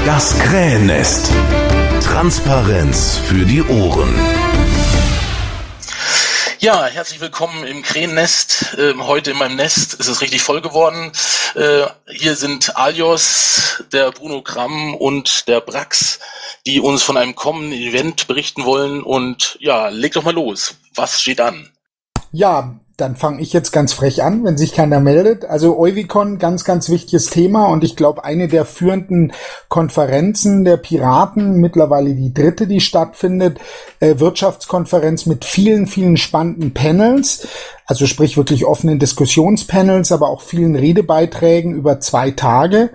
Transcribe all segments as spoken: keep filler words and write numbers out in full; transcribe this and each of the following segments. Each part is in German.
Das Krähennest. Transparenz für die Ohren. Ja, herzlich willkommen im Krähennest. Ähm, heute in meinem Nest ist es richtig voll geworden. Äh, hier sind Aljos, der Bruno Kramm und der Brax, die uns von einem kommenden Event berichten wollen. Und ja, leg doch mal los. Was steht an? Ja, dann fange ich jetzt ganz frech an, wenn sich keiner meldet. Also Euwicon, ganz, ganz wichtiges Thema und ich glaube, eine der führenden Konferenzen der Piraten, mittlerweile die dritte, die stattfindet, äh, Wirtschaftskonferenz mit vielen, vielen spannenden Panels, also sprich wirklich offenen Diskussionspanels, aber auch vielen Redebeiträgen über zwei Tage.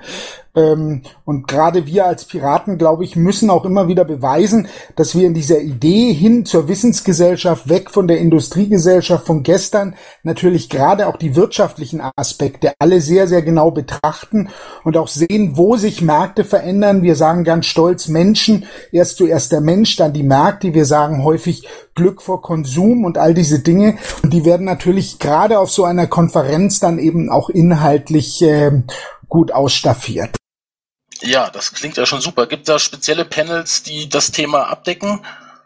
Und gerade wir als Piraten, glaube ich, müssen auch immer wieder beweisen, dass wir in dieser Idee hin zur Wissensgesellschaft, weg von der Industriegesellschaft von gestern, natürlich gerade auch die wirtschaftlichen Aspekte alle sehr, sehr genau betrachten und auch sehen, wo sich Märkte verändern. Wir sagen ganz stolz Menschen, erst zuerst der Mensch, dann die Märkte. Wir sagen häufig Glück vor Konsum und all diese Dinge. Und die werden natürlich gerade auf so einer Konferenz dann eben auch inhaltlich äh, gut ausstaffiert. Ja, das klingt ja schon super. Gibt es da spezielle Panels, die das Thema abdecken?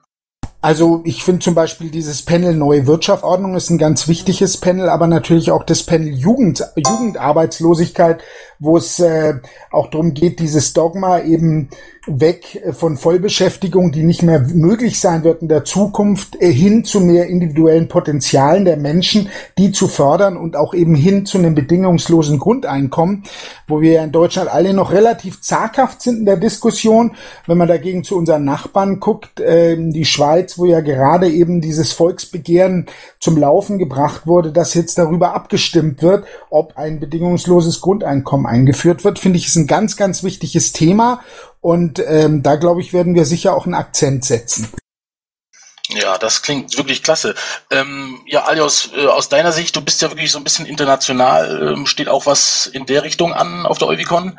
Also ich finde zum Beispiel dieses Panel Neue Wirtschaftsordnung ist ein ganz wichtiges Panel, aber natürlich auch das Panel Jugend, Jugendarbeitslosigkeit, wo es äh, auch darum geht, dieses Dogma eben weg von Vollbeschäftigung, die nicht mehr möglich sein wird in der Zukunft, hin zu mehr individuellen Potenzialen der Menschen, die zu fördern und auch eben hin zu einem bedingungslosen Grundeinkommen, wo wir ja in Deutschland alle noch relativ zaghaft sind in der Diskussion. Wenn man dagegen zu unseren Nachbarn guckt, äh, die Schweiz, wo ja gerade eben dieses Volksbegehren zum Laufen gebracht wurde, dass jetzt darüber abgestimmt wird, ob ein bedingungsloses Grundeinkommen eingeführt wird, finde ich, ist ein ganz, ganz wichtiges Thema. Und ähm, da, glaube ich, werden wir sicher auch einen Akzent setzen. Ja, das klingt wirklich klasse. Ähm, ja, Aljos, äh, aus deiner Sicht, du bist ja wirklich so ein bisschen international. Ähm, steht auch was in der Richtung an auf der Euwicon?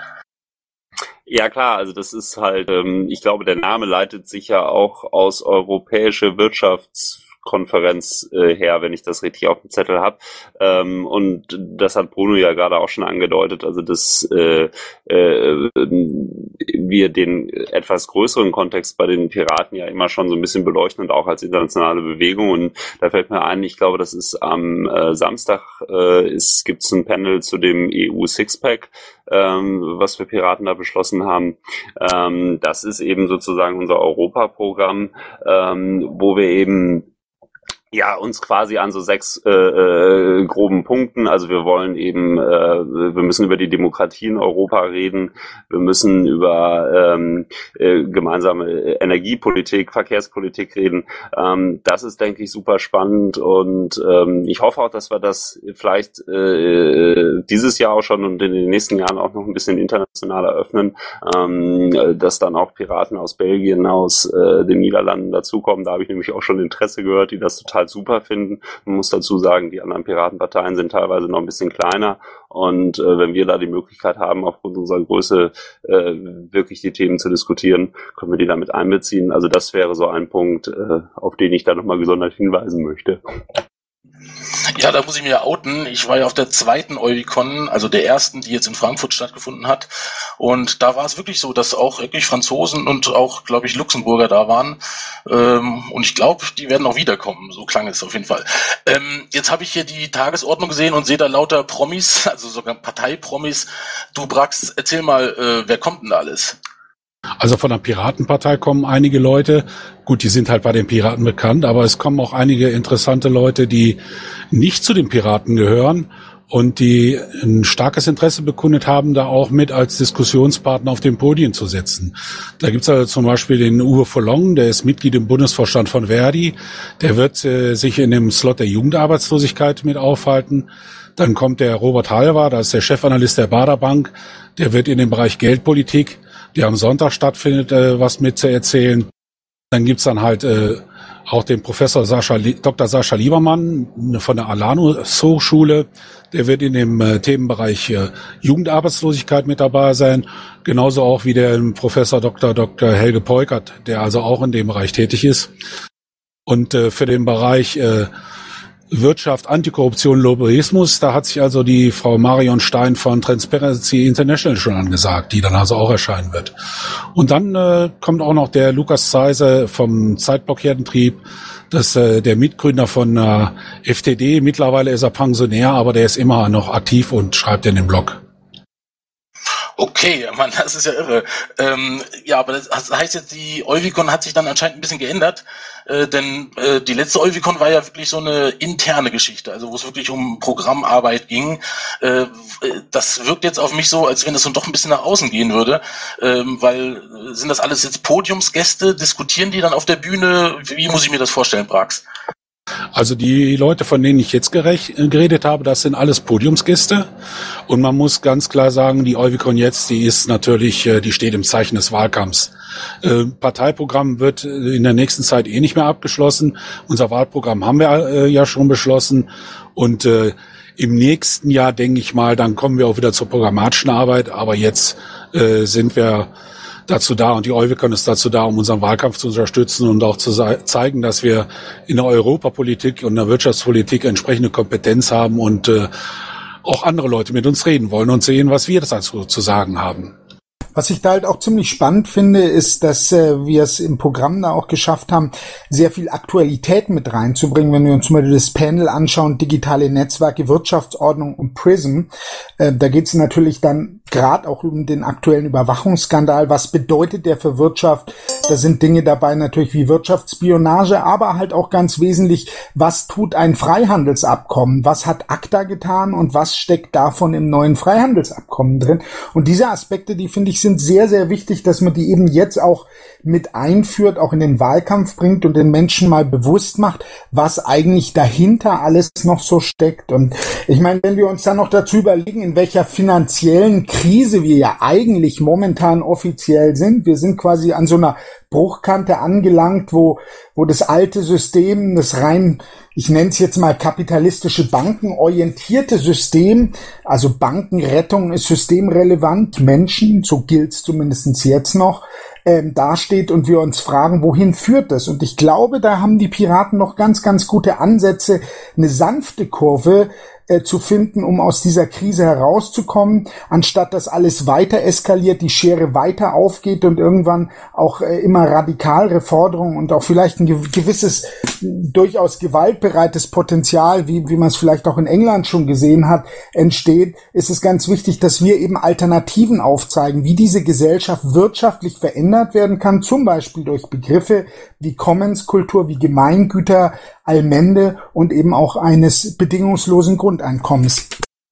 Ja klar, also das ist halt, ähm, ich glaube, der Name leitet sich ja auch aus europäische Wirtschafts- Konferenz äh, her, wenn ich das richtig auf dem Zettel habe. Ähm, und das hat Bruno ja gerade auch schon angedeutet, also dass äh, äh, wir den etwas größeren Kontext bei den Piraten ja immer schon so ein bisschen beleuchten und auch als internationale Bewegung. Und da fällt mir ein, ich glaube, das ist am äh, Samstag äh, ist, gibt's ein Panel zu dem E U Sixpack, ähm, was wir Piraten da beschlossen haben. Ähm, das ist eben sozusagen unser Europaprogramm, ähm, wo wir eben ja, uns quasi an so sechs äh, äh, groben Punkten. Also wir wollen eben, äh, wir müssen über die Demokratie in Europa reden. Wir müssen über ähm, äh, gemeinsame Energiepolitik, Verkehrspolitik reden. Ähm, das ist, denke ich, super spannend und ähm, ich hoffe auch, dass wir das vielleicht äh, dieses Jahr auch schon und in den nächsten Jahren auch noch ein bisschen international eröffnen, ähm, dass dann auch Piraten aus Belgien, aus äh, den Niederlanden dazukommen. Da habe ich nämlich auch schon Interesse gehört, die das total super finden. Man muss dazu sagen, die anderen Piratenparteien sind teilweise noch ein bisschen kleiner und äh, wenn wir da die Möglichkeit haben, aufgrund unserer Größe äh, wirklich die Themen zu diskutieren, können wir die damit einbeziehen. Also das wäre so ein Punkt, äh, auf den ich da nochmal gesondert hinweisen möchte. Ja, da muss ich mir outen. Ich war ja auf der zweiten Euwicon, also der ersten, die jetzt in Frankfurt stattgefunden hat. Und da war es wirklich so, dass auch wirklich Franzosen und auch, glaube ich, Luxemburger da waren. Ähm, und ich glaube, die werden auch wiederkommen. So klang es auf jeden Fall. Ähm, jetzt habe ich hier die Tagesordnung gesehen und sehe da lauter Promis, also sogar Parteipromis. Du, Brax, erzähl mal, äh, wer kommt denn da alles? Also von der Piratenpartei kommen einige Leute, gut, die sind halt bei den Piraten bekannt, aber es kommen auch einige interessante Leute, die nicht zu den Piraten gehören und die ein starkes Interesse bekundet haben, da auch mit als Diskussionspartner auf den Podien zu setzen. Da gibt's also zum Beispiel den Uwe Volong, der ist Mitglied im Bundesvorstand von Verdi, der wird äh, sich in dem Slot der Jugendarbeitslosigkeit mit aufhalten. Dann kommt der Robert Halver, das ist der Chefanalyst der Baader Bank, der wird in dem Bereich Geldpolitik, die am Sonntag stattfindet, äh, was mit zu erzählen. Dann gibt's dann halt äh, auch den Professor Sascha, Doktor Sascha Liebermann von der Alano Hochschule. Der wird in dem äh, Themenbereich äh, Jugendarbeitslosigkeit mit dabei sein. Genauso auch wie der Professor Doktor Doktor Helge Peukert, der also auch in dem Bereich tätig ist. Und äh, für den Bereich äh, Wirtschaft, Antikorruption, Lobbyismus. Da hat sich also die Frau Marion Stein von Transparency International schon angesagt, die dann also auch erscheinen wird. Und dann äh, kommt auch noch der Lukas Zeise vom Zeitblock-Herdentrieb, das äh, der Mitgründer von äh, F T D. Mittlerweile ist er Pensionär, aber der ist immer noch aktiv und schreibt in den Blog. Okay, Mann, das ist ja irre. Ähm, ja, aber das heißt jetzt, die Euvicon hat sich dann anscheinend ein bisschen geändert, äh, denn äh, die letzte Euvicon war ja wirklich so eine interne Geschichte, also wo es wirklich um Programmarbeit ging. Äh, das wirkt jetzt auf mich so, als wenn das so doch ein bisschen nach außen gehen würde, ähm, weil äh, sind das alles jetzt Podiumsgäste? Diskutieren die dann auf der Bühne? Wie muss ich mir das vorstellen, Brax? Also die Leute, von denen ich jetzt gerech, geredet habe, das sind alles Podiumsgäste. Und man muss ganz klar sagen, die Euvicon jetzt, die ist natürlich, die steht im Zeichen des Wahlkampfs. Äh, Parteiprogramm wird in der nächsten Zeit eh nicht mehr abgeschlossen. Unser Wahlprogramm haben wir äh, ja schon beschlossen. Und äh, im nächsten Jahr, denke ich mal, dann kommen wir auch wieder zur programmatischen Arbeit. Aber jetzt äh, sind wir dazu da und die Euvicon ist dazu da, um unseren Wahlkampf zu unterstützen und auch zu zeigen, dass wir in der Europapolitik und der Wirtschaftspolitik entsprechende Kompetenz haben und äh, auch andere Leute mit uns reden wollen und sehen, was wir dazu zu sagen haben. Was ich da halt auch ziemlich spannend finde, ist, dass äh, wir es im Programm da auch geschafft haben, sehr viel Aktualität mit reinzubringen. Wenn wir uns zum Beispiel das Panel anschauen, digitale Netzwerke, Wirtschaftsordnung und PRISM, äh, da geht es natürlich dann gerade auch um den aktuellen Überwachungsskandal. Was bedeutet der für Wirtschaft? Da sind Dinge dabei natürlich wie Wirtschaftsspionage, aber halt auch ganz wesentlich, was tut ein Freihandelsabkommen? Was hat ACTA getan und was steckt davon im neuen Freihandelsabkommen drin? Und diese Aspekte, die finde ich sind sehr, sehr wichtig, dass man die eben jetzt auch mit einführt, auch in den Wahlkampf bringt und den Menschen mal bewusst macht, was eigentlich dahinter alles noch so steckt. Und ich meine, wenn wir uns dann noch dazu überlegen, in welcher finanziellen Krise wir ja eigentlich momentan offiziell sind, wir sind quasi an so einer Bruchkante angelangt, wo wo das alte System, das rein, ich nenne es jetzt mal kapitalistische bankenorientierte System, also Bankenrettung ist systemrelevant, Menschen, so gilt's zumindest jetzt noch, ähm, dasteht und wir uns fragen, wohin führt das? Und ich glaube, da haben die Piraten noch ganz, ganz gute Ansätze, eine sanfte Kurve äh, zu finden, um aus dieser Krise herauszukommen, anstatt dass alles weiter eskaliert, die Schere weiter aufgeht und irgendwann auch äh, immer radikalere Forderungen und auch vielleicht ein gewisses, durchaus gewaltbereites Potenzial, wie, wie man es vielleicht auch in England schon gesehen hat, entsteht, ist es ganz wichtig, dass wir eben Alternativen aufzeigen, wie diese Gesellschaft wirtschaftlich verändert werden kann, zum Beispiel durch Begriffe wie Commons-Kultur, wie Gemeingüter, Allmende und eben auch eines bedingungslosen Grundeinkommens.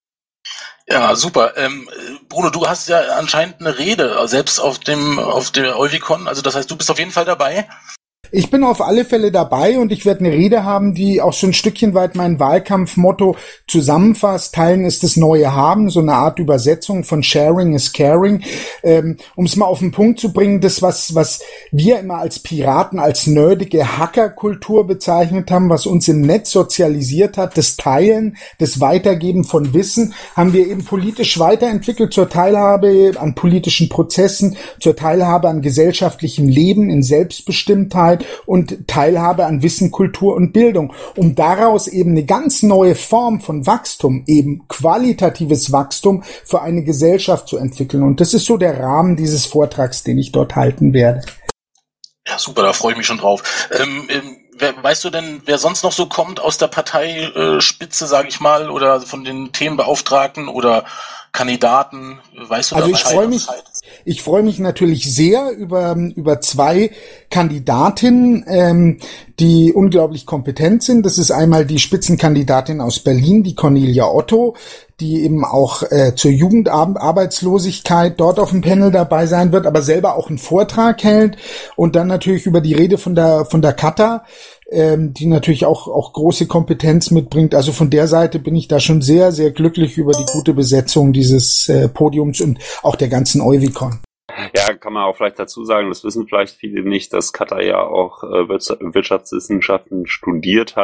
Ja, super. Ähm, Bruno, du hast ja anscheinend eine Rede, selbst auf dem auf der Euvicon, also das heißt, du bist auf jeden Fall dabei. Ich bin auf alle Fälle dabei und ich werde eine Rede haben, die auch so ein Stückchen weit mein Wahlkampfmotto zusammenfasst. Teilen ist das neue Haben, so eine Art Übersetzung von Sharing is Caring. Ähm, um es mal auf den Punkt zu bringen, das, was was wir immer als Piraten, als nerdige Hackerkultur bezeichnet haben, was uns im Netz sozialisiert hat, das Teilen, das Weitergeben von Wissen, haben wir eben politisch weiterentwickelt zur Teilhabe an politischen Prozessen, zur Teilhabe an gesellschaftlichem Leben, in Selbstbestimmtheit und Teilhabe an Wissen, Kultur und Bildung, um daraus eben eine ganz neue Form von Wachstum, eben qualitatives Wachstum für eine Gesellschaft zu entwickeln. Und das ist so der Rahmen dieses Vortrags, den ich dort halten werde. Ja, super, da freue ich mich schon drauf. Ähm, ähm, wer, weißt du denn, wer sonst noch so kommt aus der Parteispitze, äh, sage ich mal, oder von den Themenbeauftragten oder Kandidaten? Weißt du also da ich freue mich, ich freue mich natürlich sehr über über zwei Kandidatinnen, ähm, die unglaublich kompetent sind. Das ist einmal die Spitzenkandidatin aus Berlin, die Cornelia Otto, die eben auch äh, zur Jugendarbeitslosigkeit dort auf dem Panel dabei sein wird, aber selber auch einen Vortrag hält und dann natürlich über die Rede von der von der Katha, ähm, die natürlich auch auch große Kompetenz mitbringt. Also von der Seite bin ich da schon sehr, sehr glücklich über die gute Besetzung dieses äh, Podiums und auch der ganzen Euvicon. Ja, kann man auch vielleicht dazu sagen, das wissen vielleicht viele nicht, dass Katha ja auch äh, Wirtschaftswissenschaften studiert hat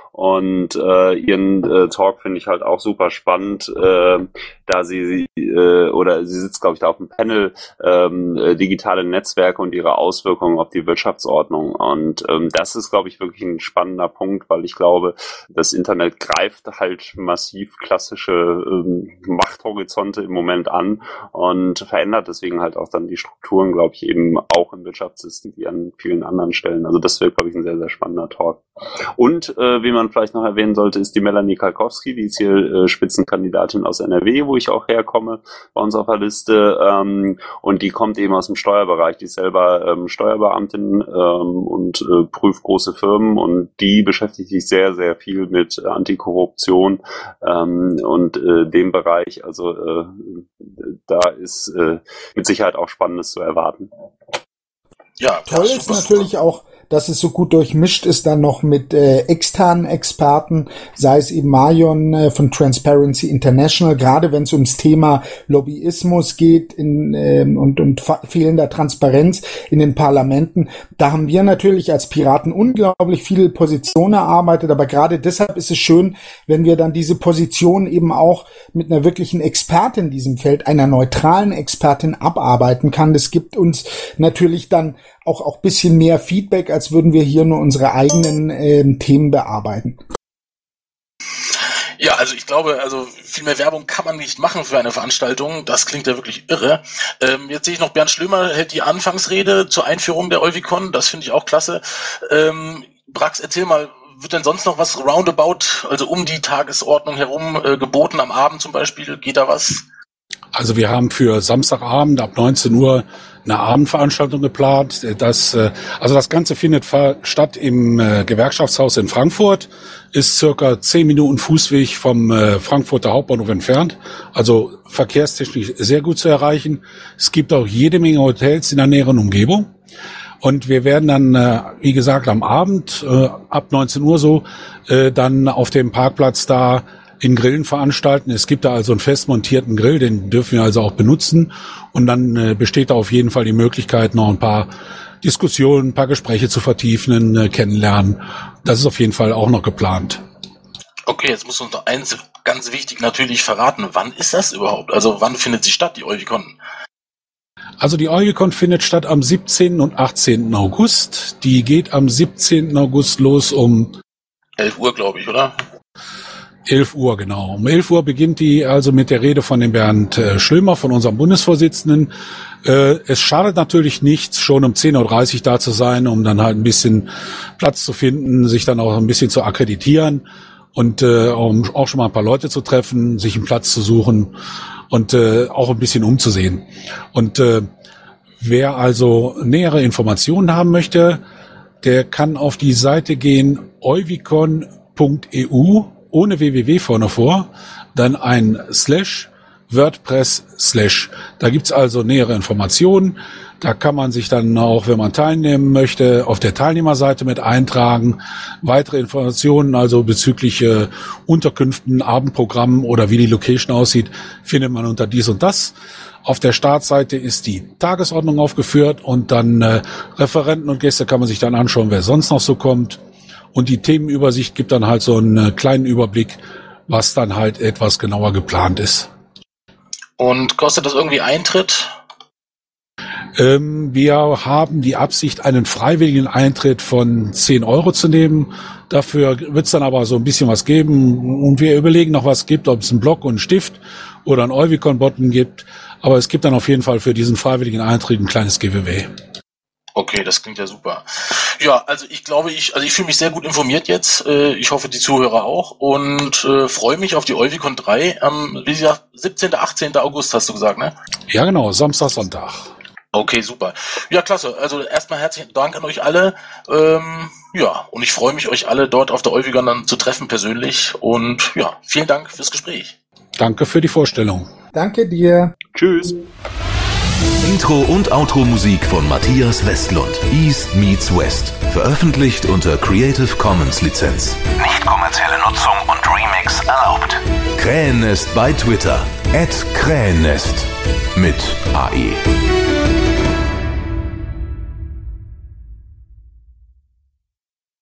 Und äh, ihren äh, Talk finde ich halt auch super spannend, äh, da sie äh, oder sie sitzt, glaube ich, da auf dem Panel ähm, äh, digitale Netzwerke und ihre Auswirkungen auf die Wirtschaftsordnung. Und ähm, das ist, glaube ich, wirklich ein spannender Punkt, weil ich glaube, das Internet greift halt massiv klassische ähm, Machthorizonte im Moment an und verändert deswegen halt auch dann die Strukturen, glaube ich, eben auch im Wirtschaftssystem wie an vielen anderen Stellen. Also das wird, glaube ich, ein sehr, sehr spannender Talk. Und äh, wie man vielleicht noch erwähnen sollte, ist die Melanie Kalkowski, die ist hier äh, Spitzenkandidatin aus N R W, wo ich auch herkomme, bei uns auf der Liste. Ähm, und die kommt eben aus dem Steuerbereich. Die ist selber ähm, Steuerbeamtin ähm, und äh, prüft große Firmen. Und die beschäftigt sich sehr, sehr viel mit äh, Antikorruption ähm, und äh, dem Bereich. Also äh, da ist äh, mit Sicherheit auch Spannendes zu erwarten. Ja, toll ist super, natürlich super. Auch, dass es so gut durchmischt ist dann noch mit äh, externen Experten, sei es eben Marion äh, von Transparency International, gerade wenn es ums Thema Lobbyismus geht in, ähm, und, und fehlender Transparenz in den Parlamenten. Da haben wir natürlich als Piraten unglaublich viele Positionen erarbeitet, aber gerade deshalb ist es schön, wenn wir dann diese Position eben auch mit einer wirklichen Expertin in diesem Feld, einer neutralen Expertin abarbeiten kann. Das gibt uns natürlich dann auch auch bisschen mehr Feedback, als würden wir hier nur unsere eigenen äh, Themen bearbeiten. Ja, also ich glaube, also viel mehr Werbung kann man nicht machen für eine Veranstaltung. Das klingt ja wirklich irre. Ähm, jetzt sehe ich noch, Bernd Schlömer hält die Anfangsrede zur Einführung der EuviCon. Das finde ich auch klasse. Ähm, Brax, erzähl mal, wird denn sonst noch was roundabout, also um die Tagesordnung herum äh, geboten am Abend zum Beispiel? Geht da was? Also wir haben für Samstagabend ab neunzehn Uhr eine Abendveranstaltung geplant. Das, also das Ganze findet statt im Gewerkschaftshaus in Frankfurt, ist circa zehn Minuten Fußweg vom Frankfurter Hauptbahnhof entfernt, also verkehrstechnisch sehr gut zu erreichen. Es gibt auch jede Menge Hotels in der näheren Umgebung. Und wir werden dann, wie gesagt, am Abend ab neunzehn Uhr so dann auf dem Parkplatz da in Grillen veranstalten. Es gibt da also einen fest montierten Grill, den dürfen wir also auch benutzen. Und dann äh, besteht da auf jeden Fall die Möglichkeit, noch ein paar Diskussionen, ein paar Gespräche zu vertiefen, äh, kennenlernen. Das ist auf jeden Fall auch noch geplant. Okay, jetzt musst du uns noch eins ganz wichtig natürlich verraten. Wann ist das überhaupt? Also wann findet sie statt, die EuviCon? Also die EuviCon findet statt am siebzehnten und achtzehnten August. Die geht am siebzehnten August los um elf Uhr, glaube ich, oder? elf Uhr, genau. Um elf Uhr beginnt die also mit der Rede von dem Bernd äh, Schlömer, von unserem Bundesvorsitzenden. Äh, es schadet natürlich nichts, schon um zehn Uhr dreißig da zu sein, um dann halt ein bisschen Platz zu finden, sich dann auch ein bisschen zu akkreditieren und äh, um auch schon mal ein paar Leute zu treffen, sich einen Platz zu suchen und äh, auch ein bisschen umzusehen. Und äh, wer also nähere Informationen haben möchte, der kann auf die Seite gehen euvicon punkt e u ohne www vorne vor, dann ein Slash, WordPress Slash. Da gibt's also nähere Informationen. Da kann man sich dann auch, wenn man teilnehmen möchte, auf der Teilnehmerseite mit eintragen. Weitere Informationen, also bezüglich äh, Unterkünften, Abendprogrammen oder wie die Location aussieht, findet man unter dies und das. Auf der Startseite ist die Tagesordnung aufgeführt und dann äh, Referenten und Gäste kann man sich dann anschauen, wer sonst noch so kommt. Und die Themenübersicht gibt dann halt so einen kleinen Überblick, was dann halt etwas genauer geplant ist. Und kostet das irgendwie Eintritt? Ähm, wir haben die Absicht, einen freiwilligen Eintritt von zehn Euro zu nehmen. Dafür wird es dann aber so ein bisschen was geben. Und wir überlegen noch, was es gibt, ob es einen Block und einen Stift oder einen EuviCon-Button gibt. Aber es gibt dann auf jeden Fall für diesen freiwilligen Eintritt ein kleines Giveaway. Okay, das klingt ja super. Ja, also ich glaube, ich, also ich fühle mich sehr gut informiert jetzt. Ich hoffe, die Zuhörer auch und äh, freue mich auf die EuviCon drei am, wie gesagt, siebzehnten, achtzehnten August hast du gesagt, ne? Ja, genau, Samstag, Sonntag. Okay, super. Ja, klasse. Also erstmal herzlichen Dank an euch alle. Ähm, ja, und ich freue mich, euch alle dort auf der EuviCon dann zu treffen persönlich. Und ja, vielen Dank fürs Gespräch. Danke für die Vorstellung. Danke dir. Tschüss. Intro und Outro-Musik von Matthias Westlund. East meets West. Veröffentlicht unter Creative Commons Lizenz. Nicht kommerzielle Nutzung und Remix erlaubt. Krähennest bei Twitter. at Krähennest. Mit A E.